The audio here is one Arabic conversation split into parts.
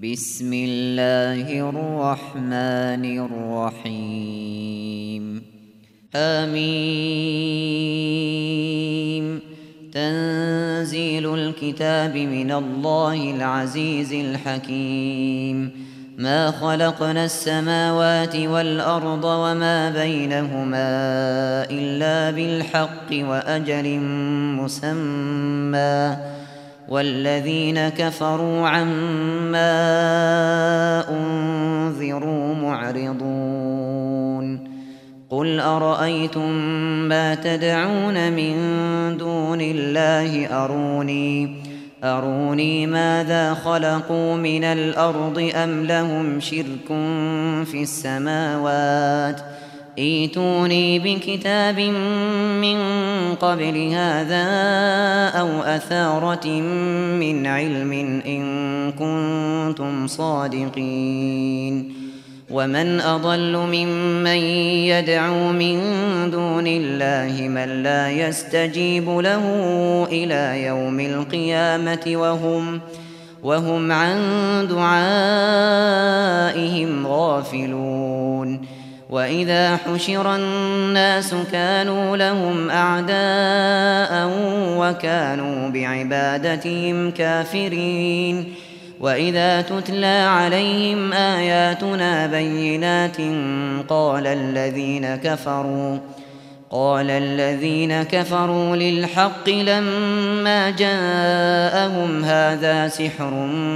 بسم الله الرحمن الرحيم حميم تنزيل الكتاب من الله العزيز الحكيم ما خلقنا السماوات والأرض وما بينهما إلا بالحق وأجل مسمى والذين كفروا عما أنذروا معرضون قل أرأيتم ما تدعون من دون الله أروني ماذا خلقوا من الأرض أم لهم شرك في السماوات ائتوني بكتاب من قبل هذا أو أثارة من علم إن كنتم صادقين ومن أضل ممن يدعو من دون الله من لا يستجيب له إلى يوم القيامة وهم عن دعائهم غافلون وإذا حشر الناس كانوا لهم أعداء وكانوا بعبادتهم كافرين وإذا تتلى عليهم آياتنا بينات قال الذين كفروا للحق لما جاءهم هذا سحر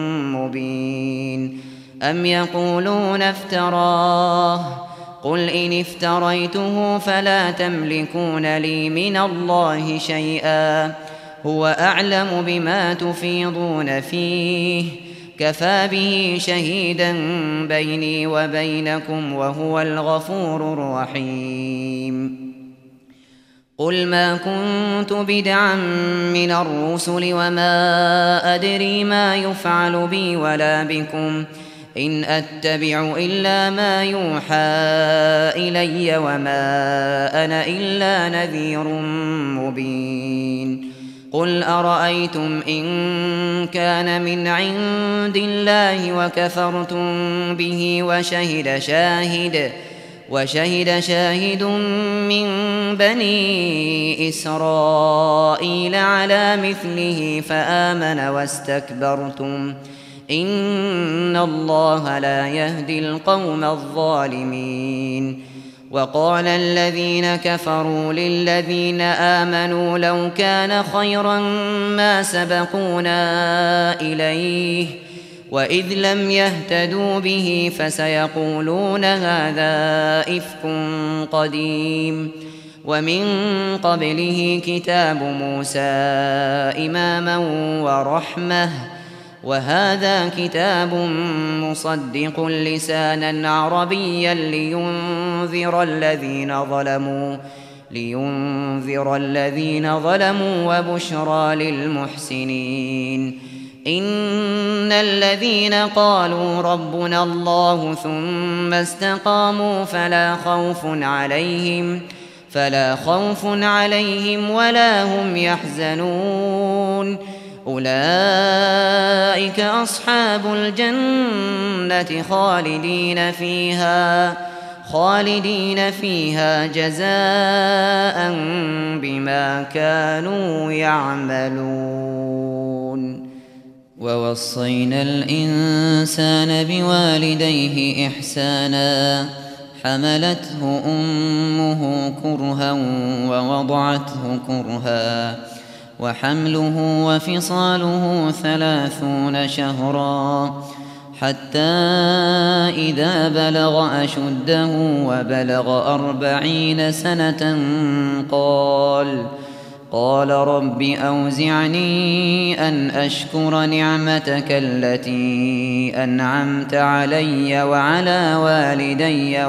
مبين أم يقولون افتراه قل إن افتريته فلا تملكون لي من الله شيئا هو أعلم بما تفيضون فيه كفى به شهيدا بيني وبينكم وهو الغفور الرحيم قل ما كنت بدعا من الرسل وما أدري ما يفعل بي ولا بكم إن أتبع إلا ما يوحى إلي وما أنا إلا نذير مبين قل أرأيتم إن كان من عند الله وكفرتم به وشهد شاهد من بني إسرائيل على مثله فآمن واستكبرتم إن الله لا يهدي القوم الظالمين وقال الذين كفروا للذين آمنوا لو كان خيرا ما سبقونا إليه وإذ لم يهتدوا به فسيقولون هذا إفك قديم ومن قبله كتاب موسى إماما ورحمة وهذا كتاب مصدق لسانا عربيا لينذر الذين ظلموا وبشرى للمحسنين إن الذين قالوا ربنا الله ثم استقاموا فلا خوف عليهم ولا هم يحزنون أولئك أصحاب الجنة خالدين فيها جزاء بما كانوا يعملون ووصينا الإنسان بوالديه إحسانا حملته أمه كرها ووضعته كرها وحمله وفصاله 30 شهرا حتى إذا بلغ أشده وبلغ 40 سنة قال رب أوزعني أن أشكر نعمتك التي أنعمت علي وعلى والدي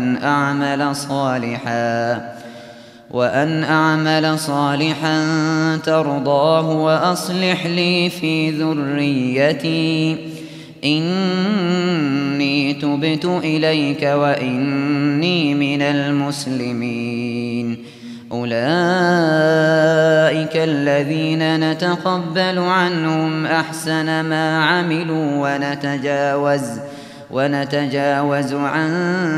وأن أعمل صالحا ترضاه وأصلح لي في ذريتي إني تبت إليك وإني من المسلمين أولئك الذين نتقبل عنهم أحسن ما عملوا ونتجاوز عن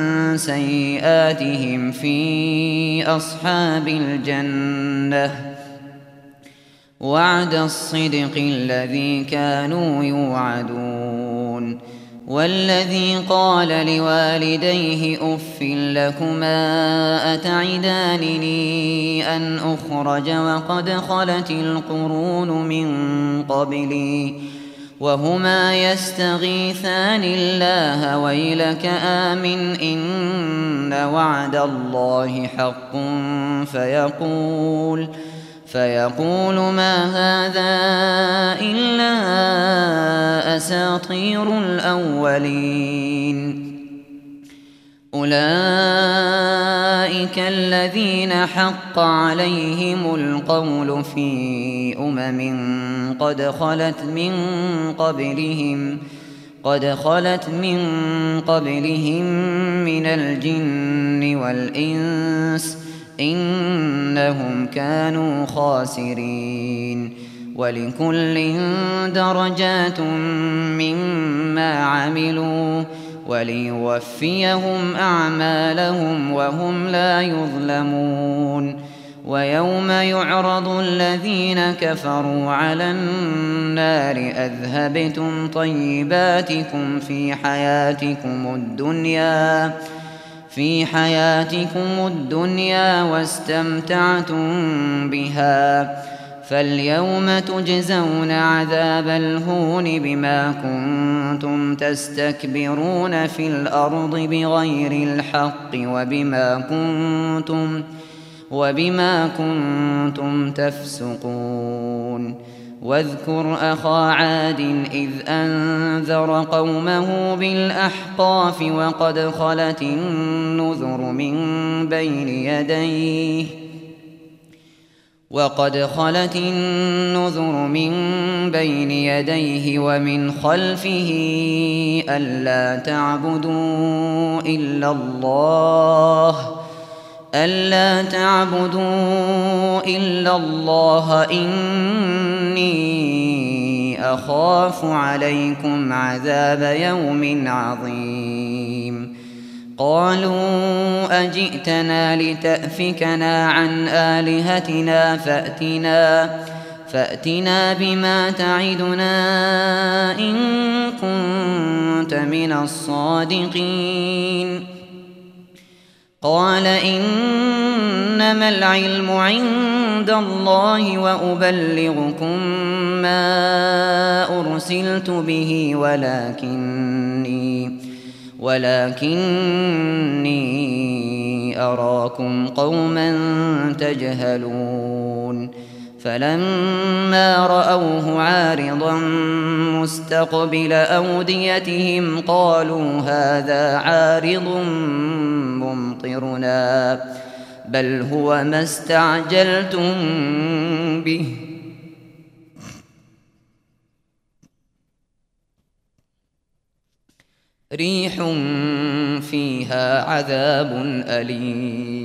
سيئاتهم في أصحاب الجنة وعد الصدق الذي كانوا يوعدون. والذي قال لوالديه أف لكما أتعدانني أن أخرج وقد خلت القرون من قبلي وهما يستغيثان الله ويلك آمن إن وعد الله حق فيقول ما هذا إلا أساطير الأولين. أولئك الذين حق عليهم القول في قد خلت من قبلهم من الجن والإنس إنهم كانوا خاسرين. ولكل درجات مما عملوا وليوفيهم أعمالهم وهم لا يظلمون. ويوم يعرض الذين كفروا على النار أذهبتم طيباتكم في حياتكم الدنيا واستمتعتم بها فاليوم تجزون عذاب الهون بما كنتم تستكبرون في الأرض بغير الحق وبما كنتم تفسقون. واذكر أخا عاد إذ أنذر قومه بالأحقاف وقد خلت النذر من بين يديه ومن خلفه ألا تعبدوا إلا الله إني أخاف عليكم عذاب يوم عظيم. قالوا أجئتنا لتأفكنا عن آلهتنا فأتنا بما تعدنا إن كنت من الصادقين. قال إنما العلم عند الله وأبلغكم ما أرسلت به ولكني أراكم قوما تجهلون. فلما رأوه عارضا مستقبل أوديتهم قالوا هذا عارض ممطرنا بل هو ما استعجلتم به ريح فيها عذاب أليم